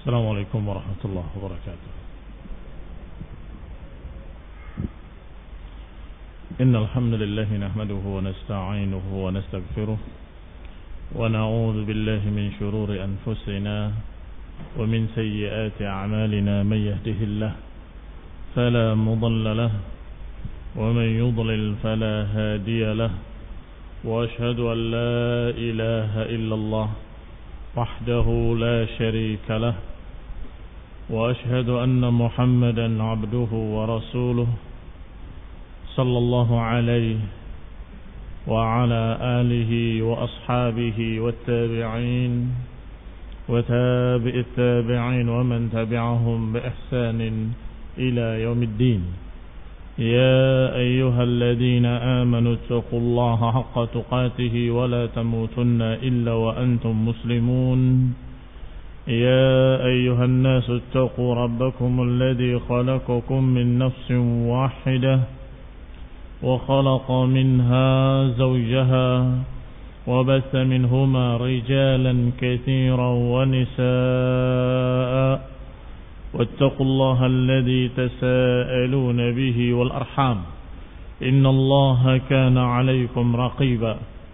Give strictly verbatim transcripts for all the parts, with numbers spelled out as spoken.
السلام عليكم ورحمة الله وبركاته. إن الحمد لله نحمده ونستعينه ونستغفره ونعوذ بالله من شرور أنفسنا ومن سيئات أعمالنا. من يهده الله فلا مضل له ومن يضلل فلا هادي له، وأشهد أن لا إله إلا الله وحده لا شريك له، وأشهد أن محمدا عبده ورسوله صلى الله عليه وعلى آله وأصحابه والتابعين وتابع التابعين ومن تبعهم بإحسان إلى يوم الدين. يا أيها الذين آمنوا اتقوا الله حق تقاته ولا تموتن إلا وأنتم مسلمون. يا أيها الناس اتقوا ربكم الذي خلقكم من نفس واحدة وخلق منها زوجها وبث منهما رجالا كثيرا ونساء، واتقوا الله الذي تساءلون به والأرحام إن الله كان عليكم رقيبا.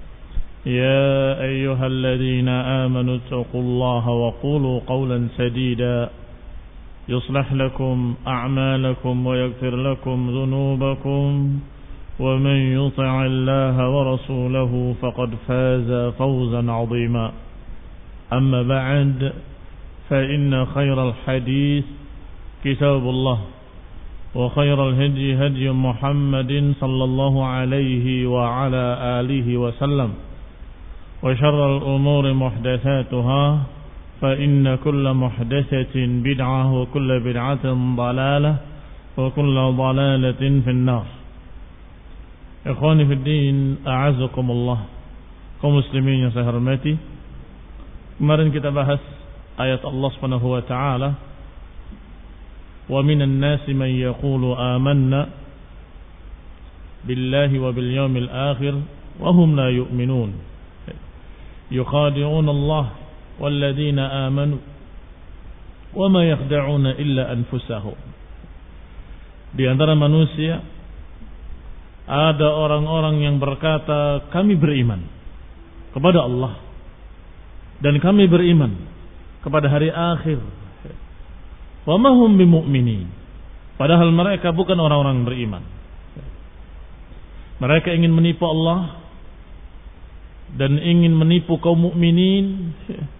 يا أيها الذين آمنوا اتقوا الله وقولوا قولا سديدا يصلح لكم أعمالكم ويغفر لكم ذنوبكم، ومن يطع الله ورسوله فقد فاز فوزا عظيما. أما بعد، فإن خير الحديث كتاب الله، وخير الهدي هدي محمد صلى الله عليه وعلى آله وسلم، وشر الأمور محدثاتها، فإن كل محدثة بدعة وكل بدعة ضلالة وكل ضلالة في النار. Ikhwani fi din, a'azakumullah, kaum muslimin yang saya hormati. Kemarin kita bahas ayat Allah Subhanahu wa taala, wa minan nasi man yaqulu amanna billahi wa bil yawmil akhir wa hum la yu'minun yukhadi'una Allah wal ladzina amanu wa ma yakhda'una illa anfusahum. Di antara manusia ada orang-orang yang berkata, kami beriman kepada Allah dan kami beriman kepada hari akhir. Wa ma hum bimu'minin, padahal mereka bukan orang-orang beriman. Mereka ingin menipu Allah dan ingin menipu kaum mukminin,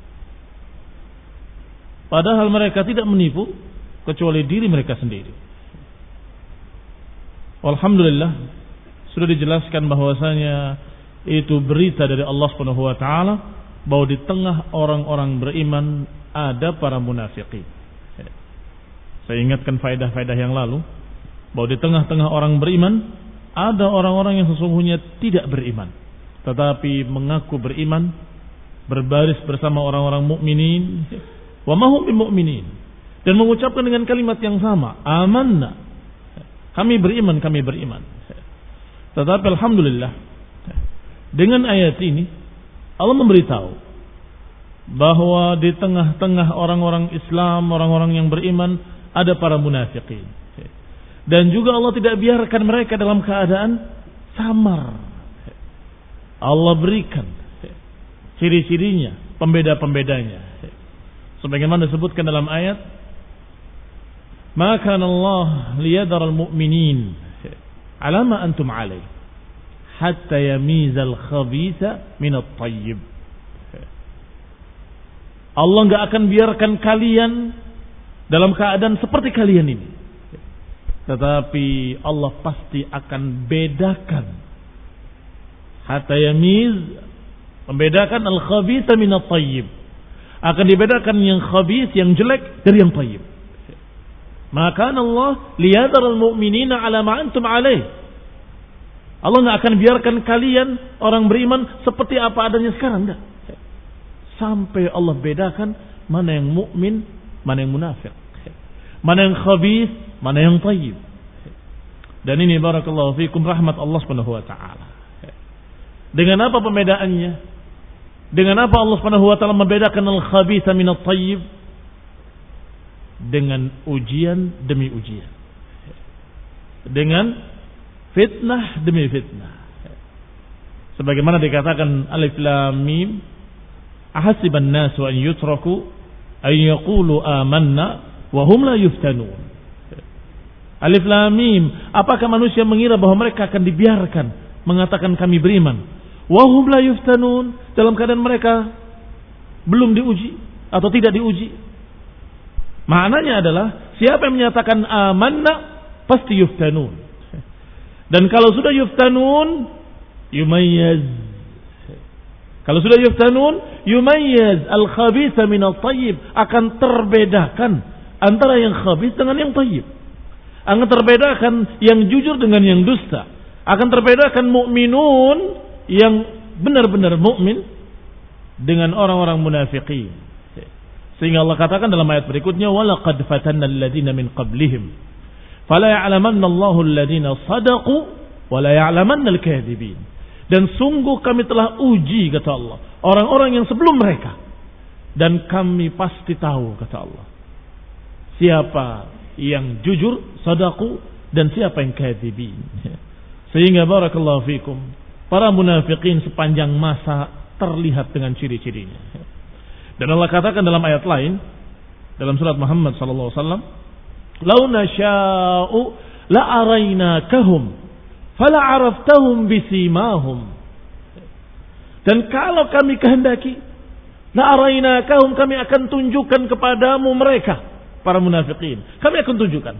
padahal mereka tidak menipu kecuali diri mereka sendiri. Alhamdulillah, sudah dijelaskan bahwasanya itu berita dari Allah Subhanahu wa taala bahwa di tengah orang-orang beriman ada para munafikin. Saya ingatkan faedah-faedah yang lalu bahwa di tengah-tengah orang beriman ada orang-orang yang sesungguhnya tidak beriman tetapi mengaku beriman, berbaris bersama orang-orang mukminin, wa ma hum bimu'minin, dan mengucapkan dengan kalimat yang sama, amanna, kami beriman, kami beriman. Tetapi alhamdulillah, dengan ayat ini Allah memberitahu bahwa di tengah-tengah orang-orang Islam, orang-orang yang beriman, ada para munafikin. Dan juga Allah tidak biarkan mereka dalam keadaan samar. Allah berikan ciri-cirinya, pembeda-pembedanya. Sebagaimana disebutkan dalam ayat, "Ma kana Allah liyadhara al-mu'minin ala ma antum alaih hatta yamizal khabitha min at-tayyib." Allah enggak akan biarkan kalian dalam keadaan seperti kalian ini, tetapi Allah pasti akan bedakan, hatta yamiz, membedakan al-khabitha min at-tayyib, akan dibedakan yang khabith, yang jelek dari yang tayyib. Maka Allah liyadhar al-mu'minina ala ma antum alaih. Allah enggak akan biarkan kalian orang beriman seperti apa adanya sekarang, enggak. Sampai Allah bedakan mana yang mukmin, mana yang munafik, mana yang khabith, mana yang tayyib. Dan ini barakallahu fikum rahmat Allah Subhanahu wa taala. Dengan apa pembedaannya? Dengan apa Allah Subhanahu wa taala membedakan al-khabitha min at-tayyib? dengan ujian demi ujian, dengan fitnah demi fitnah. Sebagaimana dikatakan alif lam mim, ahasiban nasu an yutraku an yaqulu amanna wa hum la yuftanun. Alif lam mim, apakah manusia mengira bahwa mereka akan dibiarkan mengatakan kami beriman, wa hum la yuftanun, dalam keadaan mereka belum diuji atau tidak diuji. Maknanya adalah siapa yang menyatakan amanna pasti yuftanun. Dan kalau sudah yuftanun yumayyaz. Kalau sudah yuftanun yumayyaz al-khabitha min al-tayyib, akan terbedakan antara yang khabith dengan yang tayyib. Akan terbedakan yang jujur dengan yang dusta. Akan terbedakan mukminun yang benar-benar mukmin dengan orang-orang munafiqin. Sehingga Allah katakan dalam ayat berikutnya, walaqad fatanna alladziina min qablihim fala ya'lamanna Allahu alladziina shadaqu wa la ya'lamanna al-kadzibin. Dan sungguh kami telah uji, kata Allah, orang-orang yang sebelum mereka, dan kami pasti tahu, kata Allah, siapa yang jujur, sadaku, dan siapa yang kadzibin. Sehingga barakallahu fikum, para munafikin sepanjang masa terlihat dengan ciri-cirinya. Dan Allah katakan dalam ayat lain, dalam surat Muhammad sallallahu alaihi wasallam, "Lau nasya'u la arainakahum fala 'araftahum bisimahum." Dan kalau kami kehendaki, la arainakahum, kami akan tunjukkan kepadamu mereka, para munafikin. Kami akan tunjukkan.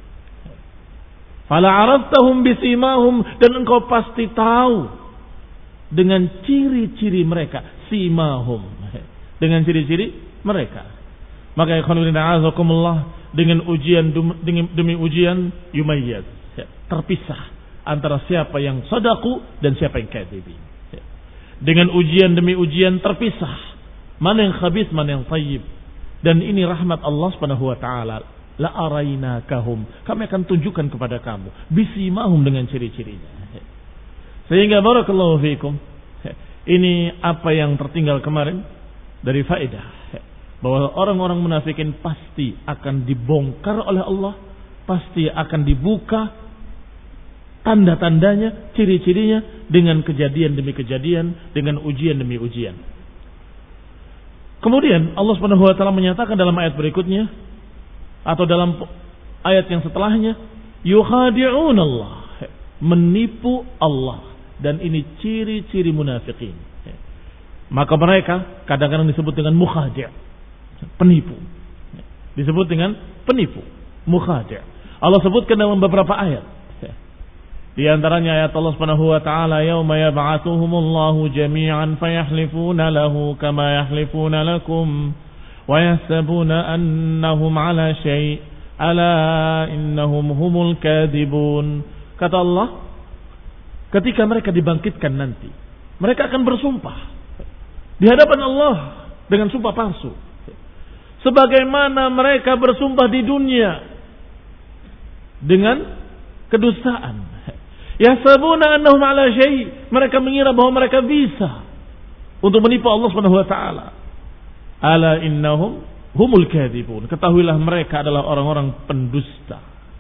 Fala 'araftahum bisimahum, dan engkau pasti tahu dengan ciri-ciri mereka, simahum, dengan ciri-ciri mereka. Maka ikhwan fillah azakumullah, dengan ujian demi ujian yumayyaz, terpisah antara siapa yang sadaku dan siapa yang kadzibin. Dengan ujian demi ujian terpisah, mana yang khabith, mana yang thayyib. Dan ini rahmat Allah Subhanahu wa taala. La arainakahum, kami akan tunjukkan kepada kamu bisimahum, dengan ciri-cirinya. Sehingga barakallahu fikum, ini apa yang tertinggal kemarin dari faedah, bahwa orang-orang munafikin pasti akan dibongkar oleh Allah, pasti akan dibuka tanda-tandanya, ciri-cirinya, dengan kejadian demi kejadian, dengan ujian demi ujian. Kemudian Allah Subhanahu wa taala menyatakan dalam ayat berikutnya atau dalam ayat yang setelahnya, yukhadi'un Allah, menipu Allah, dan ini ciri-ciri munafikin. Maka mereka kadang-kadang disebut dengan mukhadi', penipu. Disebut dengan penipu, mukhadi'. Allah sebutkan dalam beberapa ayat. Di antaranya ayat Allah Subhanahu wa taala, yauma yab'atsuhumullahu jami'an fayahlifuna lahu kama yahlifuna lakum wa yahsabuna annahum 'ala syai' ala innahum humul kadzibun. Kata Allah, ketika mereka dibangkitkan nanti, mereka akan bersumpah di hadapan Allah dengan sumpah palsu, sebagaimana mereka bersumpah di dunia dengan kedustaan. Yahsabuna annahum 'ala syai', mereka mengira bahwa mereka bisa untuk menipu Allah Subhanahu wa taala. Ala innahum humul kadzibun, ketahuilah mereka adalah orang-orang pendusta.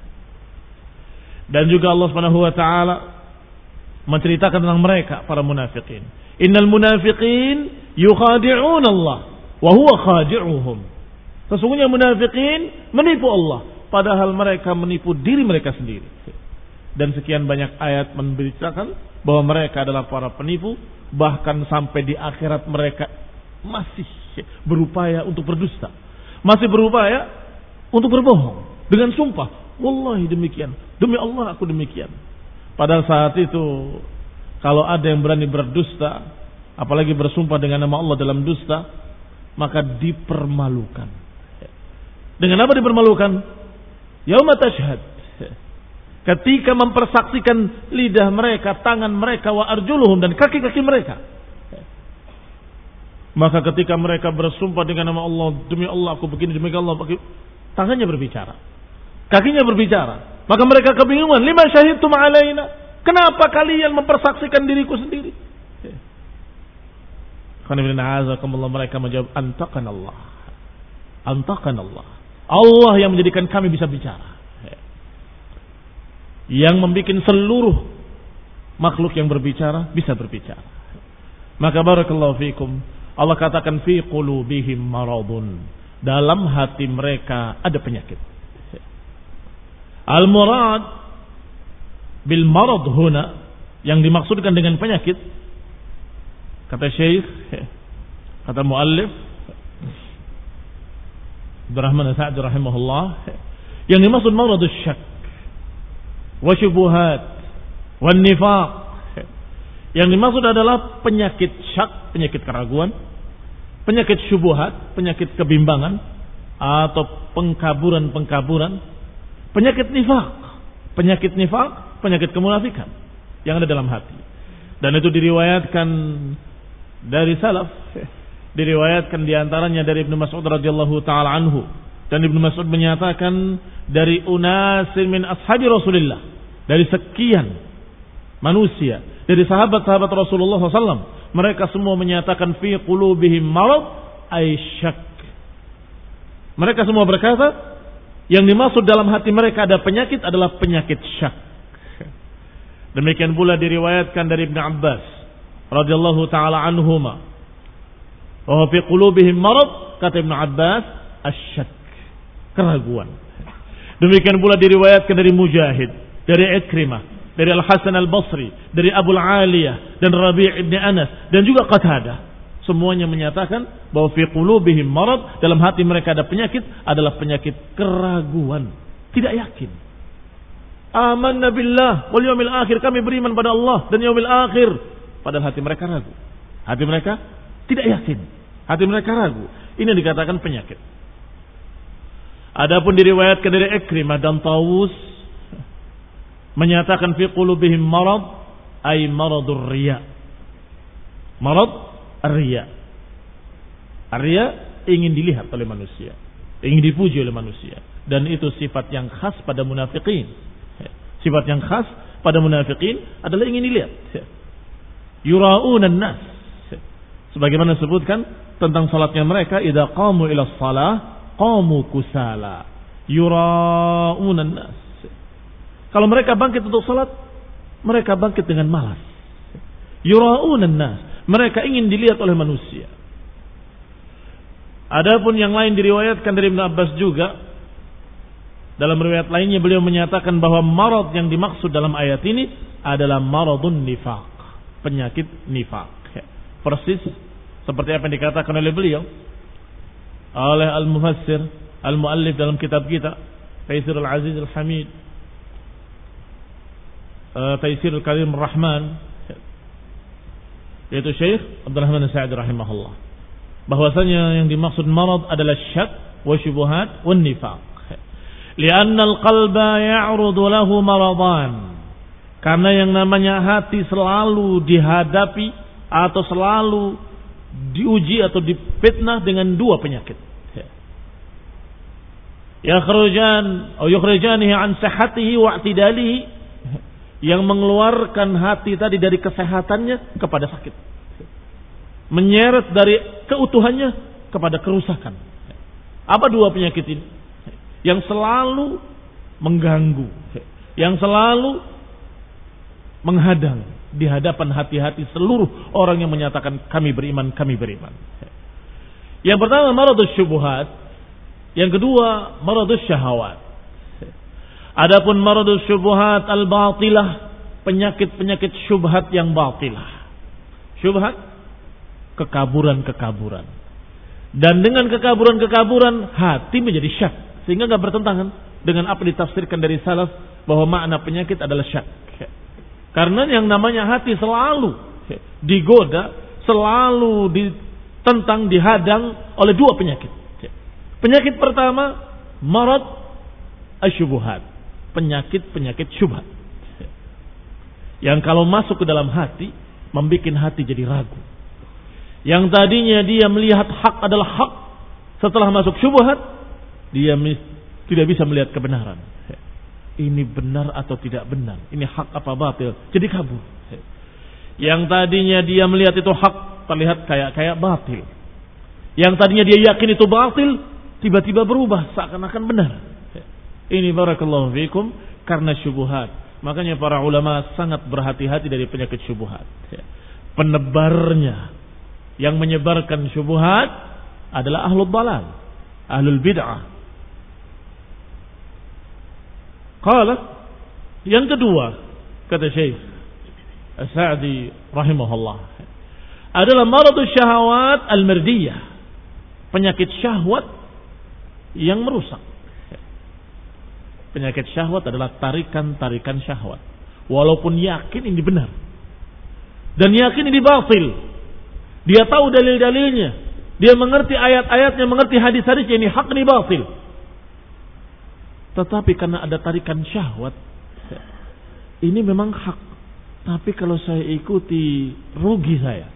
Dan juga Allah Subhanahu wa taala menceritakan tentang mereka, para munafikin. Innal munafiqin yukhadi'un Allah wa huwa khadi'uhum. Sesungguhnya munafikin menipu Allah, padahal mereka menipu diri mereka sendiri. Dan sekian banyak ayat memberitakan bahwa mereka adalah para penipu, bahkan sampai di akhirat mereka masih berupaya untuk berdusta, masih berupaya untuk berbohong dengan sumpah, wallahi demikian, demi Allah aku demikian. Padahal saat itu kalau ada yang berani berdusta, apalagi bersumpah dengan nama Allah dalam dusta, maka dipermalukan. Dengan apa dipermalukan? Yauma tashhad, ketika mempersaksikan lidah mereka, tangan mereka, wa arjuluhum, dan kaki-kaki mereka. Maka ketika mereka bersumpah dengan nama Allah, demi Allah aku begini, demi Allah, tangannya berbicara, kakinya berbicara. Maka mereka kebingungan, lima syahidtum alaina, kenapa kalian mempersaksikan diriku sendiri? Mereka menjawab, antakan Allah, antakan Allah. Allah yang menjadikan kami bisa bicara. Yang membuat seluruh makhluk yang berbicara bisa berbicara. Maka barakallahu fikum, Allah katakan fi qulubihim maradun, dalam hati mereka ada penyakit. Al-murad bil marad huna, yang dimaksudkan dengan penyakit, kata Syekh, kata muallif Abdurrahman As-Sa'di rahimahullah, yang dimaksud maradus syak wa syubuhat wa nifaq. Yang dimaksud adalah penyakit syak, penyakit keraguan, penyakit syubuhat, penyakit kebimbangan atau pengkaburan-pengkaburan, penyakit nifaq, penyakit nifaq, penyakit kemunafikan yang ada dalam hati. Dan itu diriwayatkan dari salaf, diriwayatkan diantaranya dari Ibnu Mas'ud radhiyallahu taala anhu, dan Ibnu Mas'ud menyatakan dari unasin min ashabi Rasulillah, dari sekian manusia, dari sahabat-sahabat Rasulullah shallallahu alaihi wasallam, mereka semua menyatakan fi qulubihim marad ay syak. Mereka semua berkata yang dimaksud dalam hati mereka ada penyakit adalah penyakit syak. Demikian pula diriwayatkan dari Ibnu Abbas radhiyallahu taala anhuma, wa fi qulubihim marad, kata Ibnu Abbas, asyak, keraguan. Demikian pula diriwayatkan dari Mujahid, dari Ikrimah, dari Al-Hasan Al-Basri, dari Abu Al-Aliyah dan Rabi' ibn Anas dan juga Qatadah. Semuanya menyatakan bahwa fi qulubihim marad, dalam hati mereka ada penyakit, adalah penyakit keraguan, tidak yakin. Amanna billah wal yaumil akhir, kami beriman pada Allah dan yaumil akhir, padahal hati mereka ragu. Hati mereka tidak yakin, hati mereka ragu. Ini dikatakan penyakit. Adapun diriwayatkan dari Ikrimah dan Tawus menyatakan fi qulubihim marad ay maradur riya. Marad ar-riya. Ar-riya ingin dilihat oleh manusia, ingin dipuji oleh manusia, dan itu sifat yang khas pada munafikin. Sifat yang khas pada munafikin adalah ingin dilihat. Yura'unan nas. Sebagaimana disebutkan tentang salatnya mereka, idza qamu ila shalah qamu kusala yura'unan nas. Kalau mereka bangkit untuk salat, mereka bangkit dengan malas. Yura'unan nas, mereka ingin dilihat oleh manusia. Adapun yang lain diriwayatkan dari Ibnu Abbas juga, dalam riwayat lainnya beliau menyatakan bahwa marad yang dimaksud dalam ayat ini adalah maradun nifaq, penyakit nifaq. Persis seperti apa yang dikatakan oleh beliau, oleh al-mufassir, al-muallif dalam kitab kita Taisir al-Aziz al-Hamid, Taisir al-Karim ar-Rahman, yaitu Syekh Abdurrahman As-Sa'di rahimahullah, bahwasanya yang dimaksud marad adalah syak wa syubuhat wa nifaq. Lianna al-qalba ya'rudu lahu maradan, karena yang namanya hati selalu dihadapi atau selalu diuji atau difitnah dengan dua penyakit. Yakhrujan atau yukhrajanihi an sihhatihi wa i'tidalihi, yang mengeluarkan hati tadi dari kesehatannya kepada sakit, menyeret dari keutuhannya kepada kerusakan. Apa dua penyakit ini yang selalu mengganggu, yang selalu menghadang di hadapan hati-hati seluruh orang yang menyatakan kami beriman, kami beriman? Yang pertama maradus syubhat, yang kedua maradus syahawat. Adapun maradus syubhat al-batilah, penyakit-penyakit syubhat yang batilah. Syubhat, kekaburan-kekaburan. Dan dengan kekaburan-kekaburan hati menjadi syak, sehingga enggak bertentangan dengan apa ditafsirkan dari salaf bahwa makna penyakit adalah syak. Karena yang namanya hati selalu digoda, selalu ditentang, dihadang oleh dua penyakit. Penyakit pertama marad asyubuhat, penyakit-penyakit syubhat, yang kalau masuk ke dalam hati membuat hati jadi ragu. Yang tadinya dia melihat hak adalah hak, setelah masuk syubhat dia tidak bisa melihat kebenaran. Ini benar atau tidak benar, ini hak apa batil, jadi kabur. Yang tadinya dia melihat itu hak, terlihat kayak kayak batil. Yang tadinya dia yakin itu batil, tiba-tiba berubah seakan-akan benar. Ini barakallahu fikum karena syubhat. Makanya para ulama sangat berhati-hati dari penyakit syubhat. Penebarnya yang menyebarkan syubhat adalah ahlul dalal, ahlul bid'ah. Qala, yang kedua kata Syekh As-Sa'di rahimahullah, adalah maradus syahawat al-mardiyah, penyakit syahwat yang merusak. Penyakit syahwat adalah tarikan-tarikan syahwat. Walaupun yakin ini benar dan yakin ini batil, dia tahu dalil-dalilnya, dia mengerti ayat-ayatnya, mengerti hadis-hadisnya, ini hak, ini batil, tetapi karena ada tarikan syahwat, ini memang hak, tapi kalau saya ikuti rugi saya,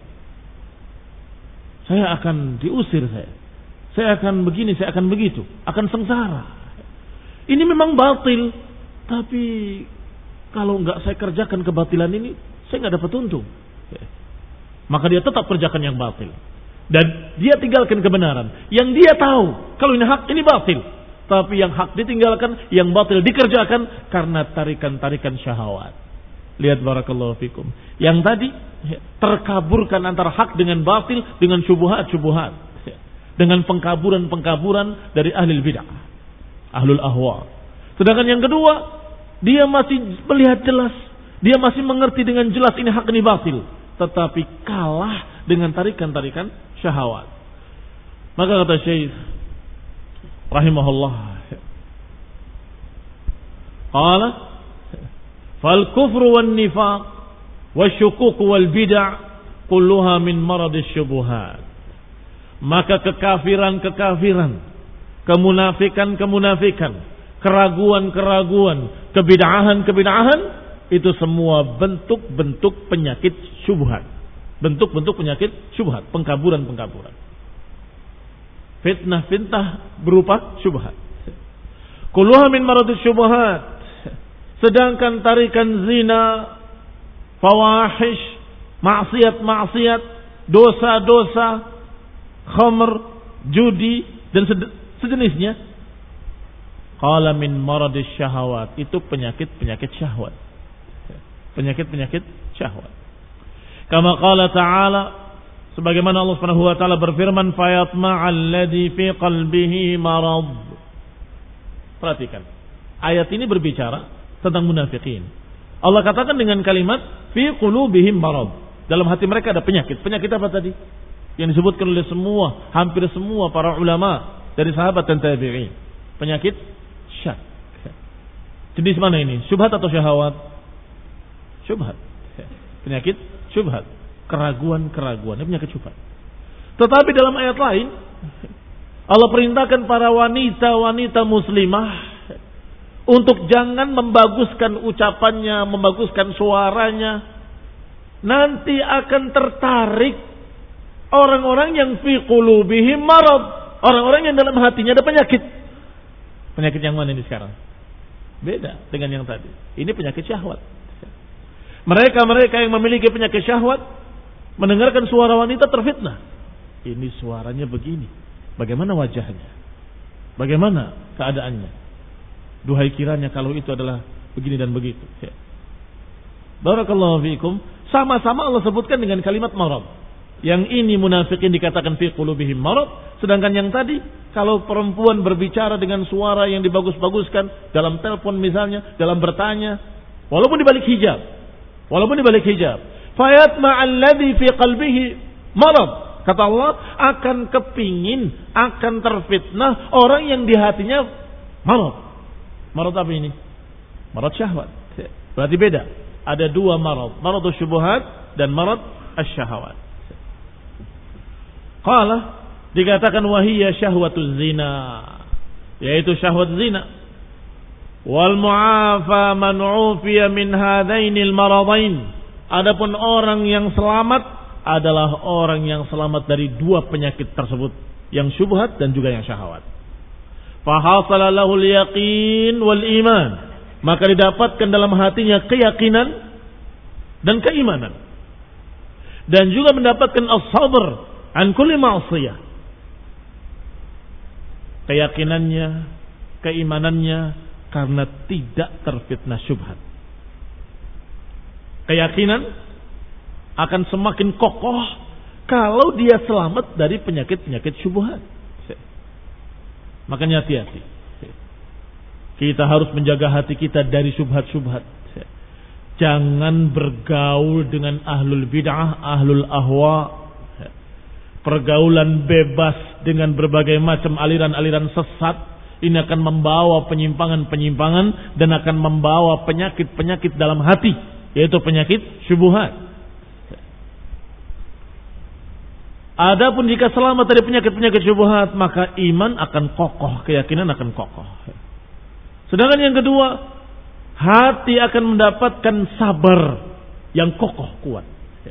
saya akan diusir, saya saya akan begini, saya akan begitu, akan sengsara. Ini memang batil, tapi kalau nggak saya kerjakan kebatilan ini, saya nggak dapat untung. Maka dia tetap kerjakan yang batil, dan dia tinggalkan kebenaran. Yang dia tahu kalau ini hak, ini batil, tapi yang hak ditinggalkan, yang batil dikerjakan karena tarikan-tarikan syahwat. Lihat barakallahu fikum. Yang tadi terkaburkan antara hak dengan batil dengan syubhat-syubhat, dengan pengkaburan-pengkaburan dari ahli bid'ah, ahlul ahwa. Sedangkan yang kedua, dia masih melihat jelas, dia masih mengerti dengan jelas ini hak, ini batil, tetapi kalah dengan tarikan-tarikan syahwat. Maka kata Syekh rahimahullah, qala fal kufru wan nifaq wasyukuk wal bid'ah kulluha min maradis syubuhat. Maka kekafiran-kekafiran, kemunafikan-kemunafikan, keraguan-keraguan, kebid'ahan-kebid'ahan, itu semua bentuk-bentuk penyakit syubhat. Bentuk-bentuk penyakit syubhat, pengkaburan-pengkaburan. Fitnah-fitnah berupa syubhat. Kulluha min maradis syubhat. Sedangkan tarikan zina, fawahish, maksiat-maksiat, dosa-dosa, khamr, judi dan sejenisnya, qala min maradis syahawat, itu penyakit-penyakit syahwat. Penyakit-penyakit syahwat. Kama qala ta'ala, sebagaimana Allah Subhanahu wa taala berfirman, fayatma'al ladzi fi qalbihi marad. Perhatikan. Ayat ini berbicara tentang munafikin. Allah katakan dengan kalimat fi qulubihim marad. Dalam hati mereka ada penyakit. Penyakit apa tadi? Yang disebutkan oleh semua, hampir semua para ulama dari sahabat dan tabi'in. Penyakit syak. Jenis mana ini? Syubhat atau syahwat? Syubhat. Penyakit syubhat. Keraguan-keraguan. Ini penyakit syubhat. Tetapi dalam ayat lain, Allah perintahkan para wanita-wanita muslimah untuk jangan membaguskan ucapannya, membaguskan suaranya. Nanti akan tertarik orang-orang yang fi qulubihim marad, orang-orang yang dalam hatinya ada penyakit. Penyakit yang mana ini sekarang? Beda dengan yang tadi. Ini penyakit syahwat. Mereka-mereka yang memiliki penyakit syahwat mendengarkan suara wanita terfitnah. Ini suaranya begini. Bagaimana wajahnya? Bagaimana keadaannya? Duhai kiranya kalau itu adalah begini dan begitu. Barakallahu fiikum. Sama-sama Allah sebutkan dengan kalimat marad. Yang ini munafikin dikatakan fi qulubihim marad, sedangkan yang tadi kalau perempuan berbicara dengan suara yang dibagus-baguskan dalam telepon misalnya, dalam bertanya, walaupun di balik hijab, walaupun di balik hijab, fayatma alladhi fi qalbihi marad, kata Allah, akan kepingin, akan terfitnah orang yang di hatinya marad. Marad apa ini? Marad syahwat. Berarti beda. Ada dua marad, maradus syubuhat dan marad asy-syahawat. Qala, dikatakan wahiyya syahwatuz zina, yaitu syahwat zina. Wal mu'afa man 'ufiya min hadainil maradain. Adapun orang yang selamat adalah orang yang selamat dari dua penyakit tersebut, yang syubhat dan juga yang syahwat. Fa hasala lahul yaqin wal iman, maka didapatkan dalam hatinya keyakinan dan keimanan, dan juga mendapatkan as-sabr an kulli ma'siyah, keyakinannya, keimanannya karena tidak terfitnah syubhat. Keyakinan akan semakin kokoh kalau dia selamat dari penyakit-penyakit syubhat. Makanya hati-hati. Kita harus menjaga hati kita dari syubhat-syubhat. Jangan bergaul dengan ahlul bid'ah, ahlul ahwa. Pergaulan bebas dengan berbagai macam aliran-aliran sesat. Ini akan membawa penyimpangan-penyimpangan dan akan membawa penyakit-penyakit dalam hati, yaitu penyakit syubhat. Adapun jika selamat dari penyakit-penyakit syubhat, maka iman akan kokoh, keyakinan akan kokoh. Sedangkan yang kedua, hati akan mendapatkan sabar yang kokoh, kuat.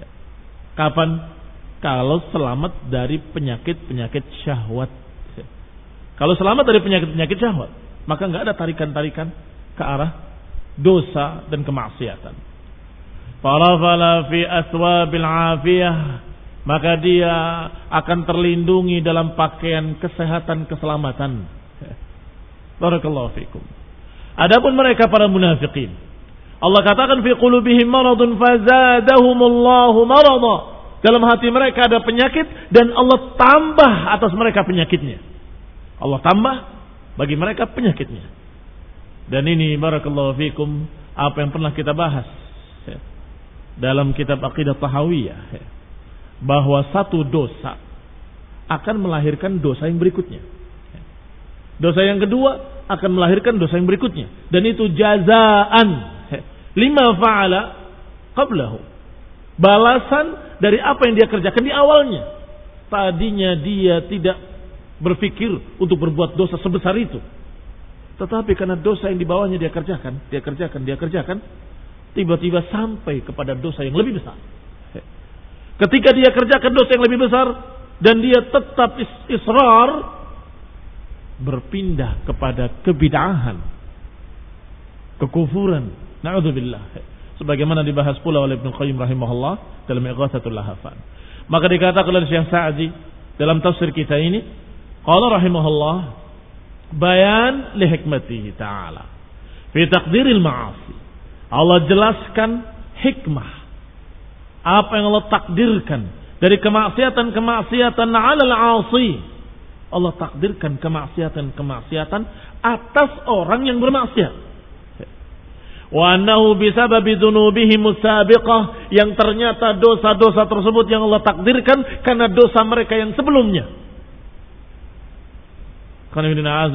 Kapan? Kalau selamat dari penyakit-penyakit syahwat. Kalau selamat dari penyakit-penyakit syahwat, maka nggak ada tarikan-tarikan ke arah dosa dan kemaksiatan. Farafala fi aswabil afiyah, maka dia akan terlindungi dalam pakaian kesehatan, keselamatan. Barakallahu fikum. Adapun mereka para munafikin, Allah katakan fi qulubihim maradun fazadahumullahu marada. Dalam hati mereka ada penyakit dan Allah tambah atas mereka penyakitnya. Allah tambah bagi mereka penyakitnya. Dan ini barakallahu fikum apa yang pernah kita bahas ya, dalam kitab Aqidah Tahawiyah ya, bahwa satu dosa akan melahirkan dosa yang berikutnya. Dosa yang kedua akan melahirkan dosa yang berikutnya, dan itu jazaan ya, lima fa'ala qablahu. Balasan dari apa yang dia kerjakan di awalnya. Tadinya dia tidak berpikir untuk berbuat dosa sebesar itu, tetapi karena dosa yang di bawahnya dia kerjakan, dia kerjakan, dia kerjakan, tiba-tiba sampai kepada dosa yang lebih besar. Ketika dia kerjakan dosa yang lebih besar dan dia tetap israr, berpindah kepada kebid'ahan, kekufuran, na'udzubillah. Sebagaimana dibahas pula oleh Ibnu Qayyim rahimahullah dalam Ighatsatul Lahafan. Maka dikatakan oleh Syekh Sa'di dalam tafsir kita ini, qala rahimahullah, bayan li hikmatihi ta'ala fi taqdiril ma'asi. Allah jelaskan hikmah apa yang Allah takdirkan dari kemaksiatan-kemaksiatan 'alal 'asi. Allah takdirkan kemaksiatan-kemaksiatan atas orang yang bermaksiat. Wa annahu bisababi dzunubihim musabiqah, yang ternyata dosa-dosa tersebut yang Allah takdirkan karena dosa mereka yang sebelumnya. Karena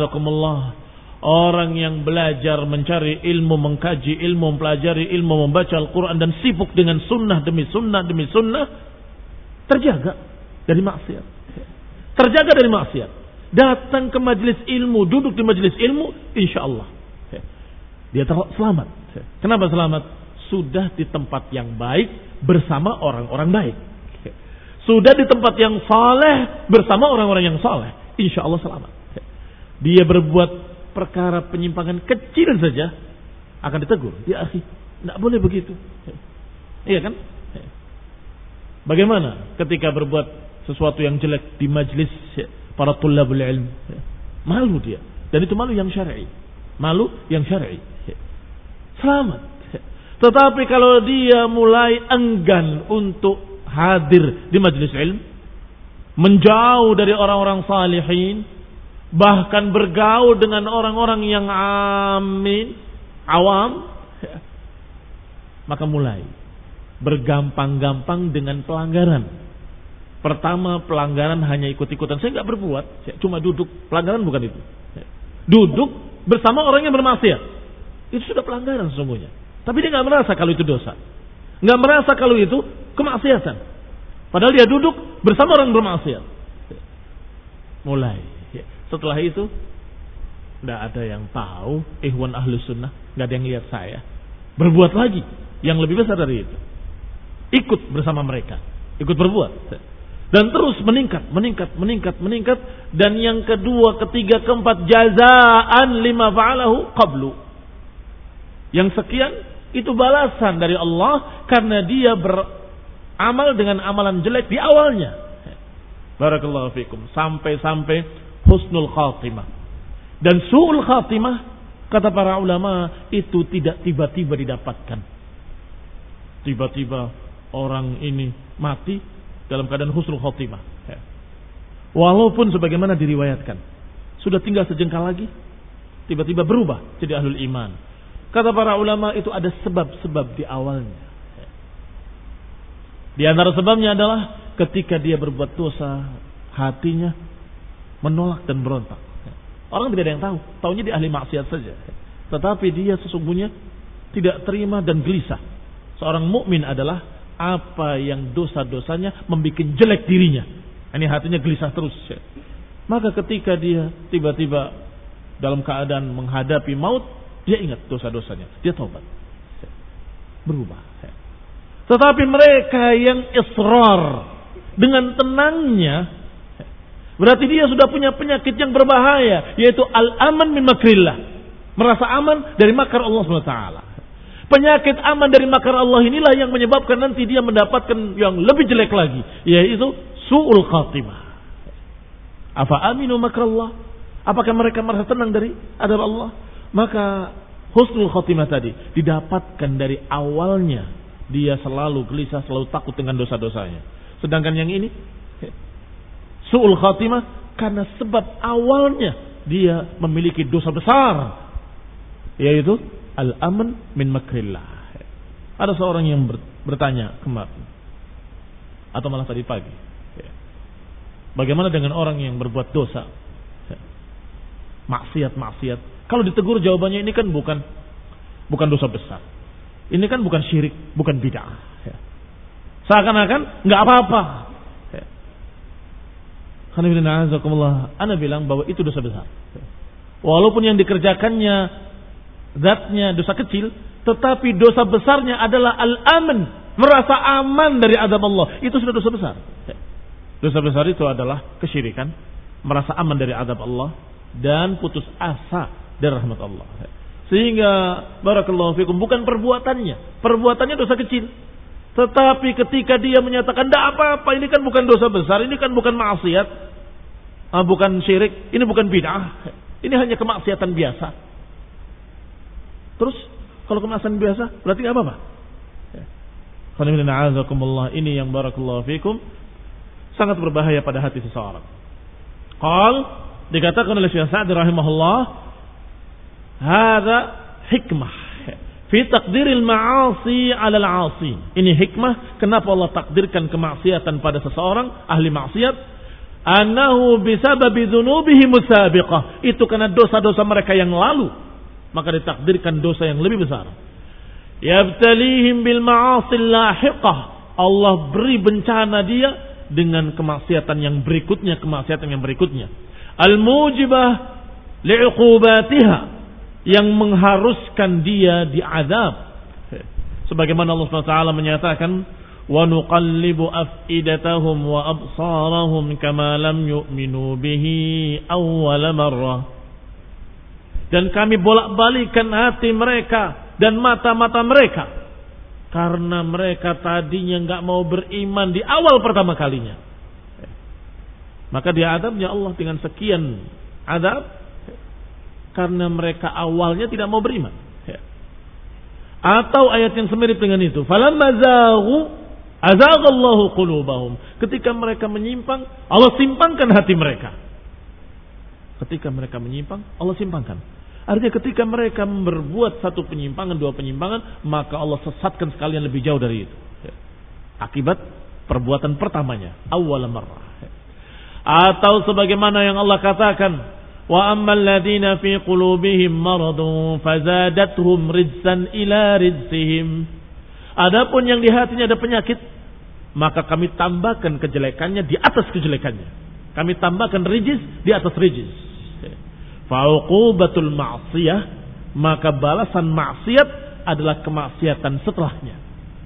orang yang belajar mencari ilmu, mengkaji ilmu, mempelajari ilmu, membaca Al-Quran dan sibuk dengan sunnah demi sunnah demi sunnah, terjaga dari maksiat. Terjaga dari maksiat. Datang ke majelis ilmu, duduk di majelis ilmu, insya Allah dia selamat. Kenapa selamat? Sudah di tempat yang baik bersama orang-orang baik. Sudah di tempat yang saleh bersama orang-orang yang saleh. Insya Allah selamat. Dia berbuat perkara penyimpangan kecil saja akan ditegur. Ya akhi, tidak boleh begitu. Iya kan? Bagaimana ketika berbuat sesuatu yang jelek di majlis para tulabul ilm? Malu dia. Dan itu malu yang syar'i. Malu yang syar'i. Selamat. Tetapi kalau dia mulai enggan untuk hadir di majlis ilmu, menjauh dari orang-orang salihin, bahkan bergaul dengan orang-orang yang amin, awam, maka mulai bergampang-gampang dengan pelanggaran. Pertama, pelanggaran hanya ikut-ikutan. Saya nggak berbuat, saya cuma duduk. Pelanggaran bukan itu. Duduk bersama orang yang bermaksiat. Itu sudah pelanggaran sesungguhnya. Tapi dia nggak merasa kalau itu dosa, nggak merasa kalau itu kemaksiatan. Padahal dia duduk bersama orang bermaksiat. Mulai setelah itu, nggak ada yang tahu. Ikhwan ahlu sunnah, nggak ada yang lihat saya berbuat lagi yang lebih besar dari itu. Ikut bersama mereka, ikut berbuat, dan terus meningkat, meningkat, meningkat, meningkat. Dan yang kedua, ketiga, keempat, jazaan lima fa'alahu qablu. Yang sekian itu balasan dari Allah karena dia beramal dengan amalan jelek di awalnya. Barakallahu fikum. Sampai-sampai husnul khatimah. Dan su'ul khatimah, kata para ulama, itu tidak tiba-tiba didapatkan. Tiba-tiba orang ini mati dalam keadaan husnul khatimah. Walaupun sebagaimana diriwayatkan, sudah tinggal sejengkal lagi, tiba-tiba berubah jadi ahlul iman. Kata para ulama, itu ada sebab-sebab di awalnya. Di antara sebabnya adalah ketika dia berbuat dosa, hatinya menolak dan berontak. Orang tidak ada yang tahu, taunya dia ahli maksiat saja. Tetapi dia sesungguhnya tidak terima dan gelisah. Seorang mukmin adalah apa yang dosa-dosanya membuat jelek dirinya. Ini hatinya gelisah terus. Maka ketika dia tiba-tiba dalam keadaan menghadapi maut, dia ingat dosa-dosanya, dia taubat, berubah. Tetapi mereka yang israr dengan tenangnya, berarti dia sudah punya penyakit yang berbahaya, yaitu al-aman min makrillah, merasa aman dari makar Allah subhanahu wa taala. Penyakit aman dari makar Allah inilah yang menyebabkan nanti dia mendapatkan yang lebih jelek lagi, yaitu su'ul khatimah. Afa aminu makrallah? Apakah mereka merasa tenang dari adab Allah? Maka husnul khatimah tadi didapatkan dari awalnya. Dia selalu gelisah, selalu takut dengan dosa-dosanya. Sedangkan yang ini su'ul khatimah karena sebab awalnya dia memiliki dosa besar, yaitu al-aman min makrillah. Ada seorang yang bertanya kemarin, atau malah tadi pagi, bagaimana dengan orang yang berbuat dosa, maksiat-maksiat? Kalau ditegur jawabannya ini kan bukan bukan dosa besar. Ini kan bukan syirik, bukan bid'ah. Seakan-akan nggak apa-apa. Ana bilang bahwa itu dosa besar. Walaupun yang dikerjakannya zatnya dosa kecil, tetapi dosa besarnya adalah al-aman, merasa aman dari azab Allah. Itu sudah dosa besar. Dosa besar itu adalah kesyirikan, merasa aman dari azab Allah, dan putus asa dari rahmat Allah. Sehingga barakallahu fikum, bukan perbuatannya, perbuatannya dosa kecil, tetapi ketika dia menyatakan tidak apa-apa, ini kan bukan dosa besar, ini kan bukan maksiat, bukan syirik, ini bukan bid'ah, ini hanya kemaksiatan biasa. Terus kalau kemaksiatan biasa berarti nggak apa-apa. Ini yang barakallahu fikum sangat berbahaya pada hati seseorang. Qal, dikatakan oleh Syekh Sa'di rahimahullah, hadza hikmah fi taqdiril ma'asi 'ala al-'asi. Ini hikmah kenapa Allah takdirkan kemaksiatan pada seseorang ahli maksiat, annahu bisababi dzunubihi musabiqah. Itu karena dosa-dosa mereka yang lalu, maka ditakdirkan dosa yang lebih besar. Yabtalihim bil ma'asi lahiqah. Allah beri bencana dia dengan kemaksiatan yang berikutnya, kemaksiatan yang berikutnya. Al-mujibah li'uqubatiha, yang mengharuskan dia diazab. Sebagaimana Allah subhanahu wa taala menyatakan, wa nuqallibu afidatahum wa absarahum kama lam yu'minu bihi awwala marrah. Dan kami bolak-balikan hati mereka dan mata-mata mereka karena mereka tadinya enggak mau beriman di awal pertama kalinya. Maka diadabnya Allah dengan sekian adab karena mereka awalnya tidak mau beriman. Atau ayat yang semirip dengan itu, falamma zaghu azaghallahu qulubahum. Ketika mereka menyimpang, Allah simpangkan hati mereka. Ketika mereka menyimpang, Allah simpangkan. Artinya ketika mereka berbuat satu penyimpangan, dua penyimpangan, maka Allah sesatkan sekalian lebih jauh dari itu. Akibat perbuatan pertamanya, awwal marrah. Atau sebagaimana yang Allah katakan, wa ammal ladina fi qulubihim maradun fazadathum rijsan ila rijsihim. Adapun yang di hatinya ada penyakit, maka kami tambahkan kejelekannya di atas kejelekannya. Kami tambahkan rijis di atas rijis. Fa uqubatul ma'siyah, maka balasan maksiat adalah kemaksiatan setelahnya.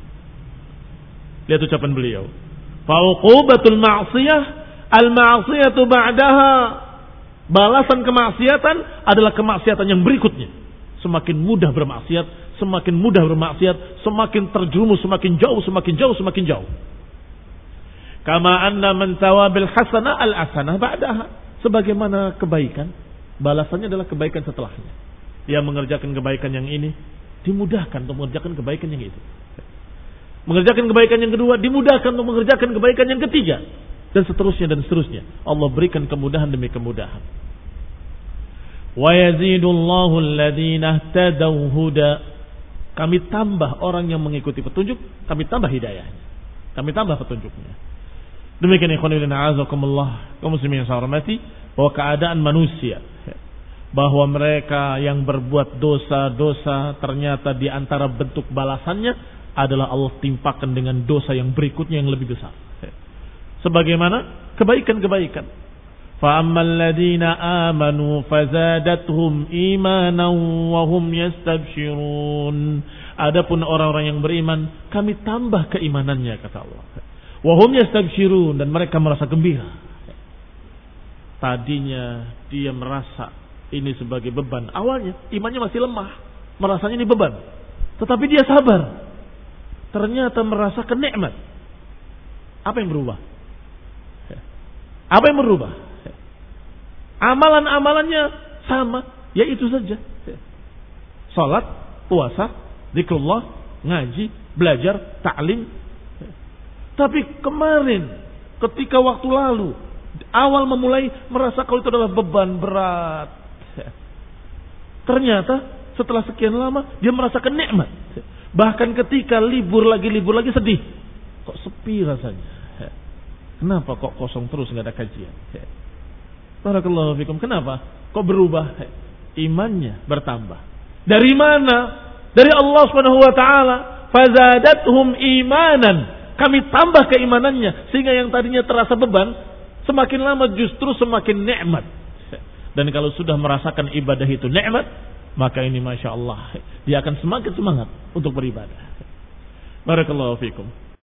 Lihat ucapan beliau. Fa uqubatul ma'siyah, al ma'siyatu ba'daha. Balasan kemaksiatan adalah kemaksiatan yang berikutnya. Semakin mudah bermaksiat, semakin mudah bermaksiat, semakin terjerumus, semakin jauh, semakin jauh, semakin jauh. Kama anna man tawabil hasanah al hasanah ba'daha. sebagaimana kebaikan, balasannya adalah kebaikan setelahnya. Dia mengerjakan kebaikan yang ini, dimudahkan untuk mengerjakan kebaikan yang itu. Mengerjakan kebaikan yang kedua, dimudahkan untuk mengerjakan kebaikan yang ketiga. Dan seterusnya dan seterusnya. Allah berikan kemudahan demi kemudahan. Wa yazidullahu alladhina ihtadaw huda. Kami tambah orang yang mengikuti petunjuk, kami tambah hidayahnya. Kami tambah petunjuknya. Demikian ikhwan fillah azakumullah, kaum muslimin yang saya hormati, bahwa keadaan manusia, bahwa mereka yang berbuat dosa-dosa ternyata di antara bentuk balasannya adalah Allah timpakan dengan dosa yang berikutnya yang lebih besar. Sebagaimana kebaikan-kebaikan. Fa ammal ladzina amanu fazadathum imanan wa hum yastabshirun. Adapun orang-orang yang beriman, kami tambah keimanannya, kata Allah. Wa hum yastabshirun, dan mereka merasa gembira. Tadinya dia merasa ini sebagai beban. Awalnya imannya masih lemah, merasanya ini beban. Tetapi dia sabar. Ternyata merasakan nikmat. Apa yang berubah? Apa yang berubah? Amalan-amalannya sama, yaitu saja. Salat, puasa, zikrullah, ngaji, belajar, ta'lim. Tapi kemarin, ketika waktu lalu, awal memulai merasa kalau itu adalah beban berat. Ternyata setelah sekian lama dia merasakan nikmat. Bahkan ketika libur lagi libur lagi sedih. Kok sepi rasanya? Kenapa kok kosong terus nggak ada kajian? Barakallahu fikum. Kenapa? Kok berubah? Imannya bertambah. Dari mana? Dari Allah Subhanahu wa taala. Fazadathum imanan. Kami tambah keimanannya sehingga yang tadinya terasa beban semakin lama justru semakin nikmat. Dan kalau sudah merasakan ibadah itu nikmat, maka ini masya Allah dia akan semakin semangat untuk beribadah. Barakallahu fikum.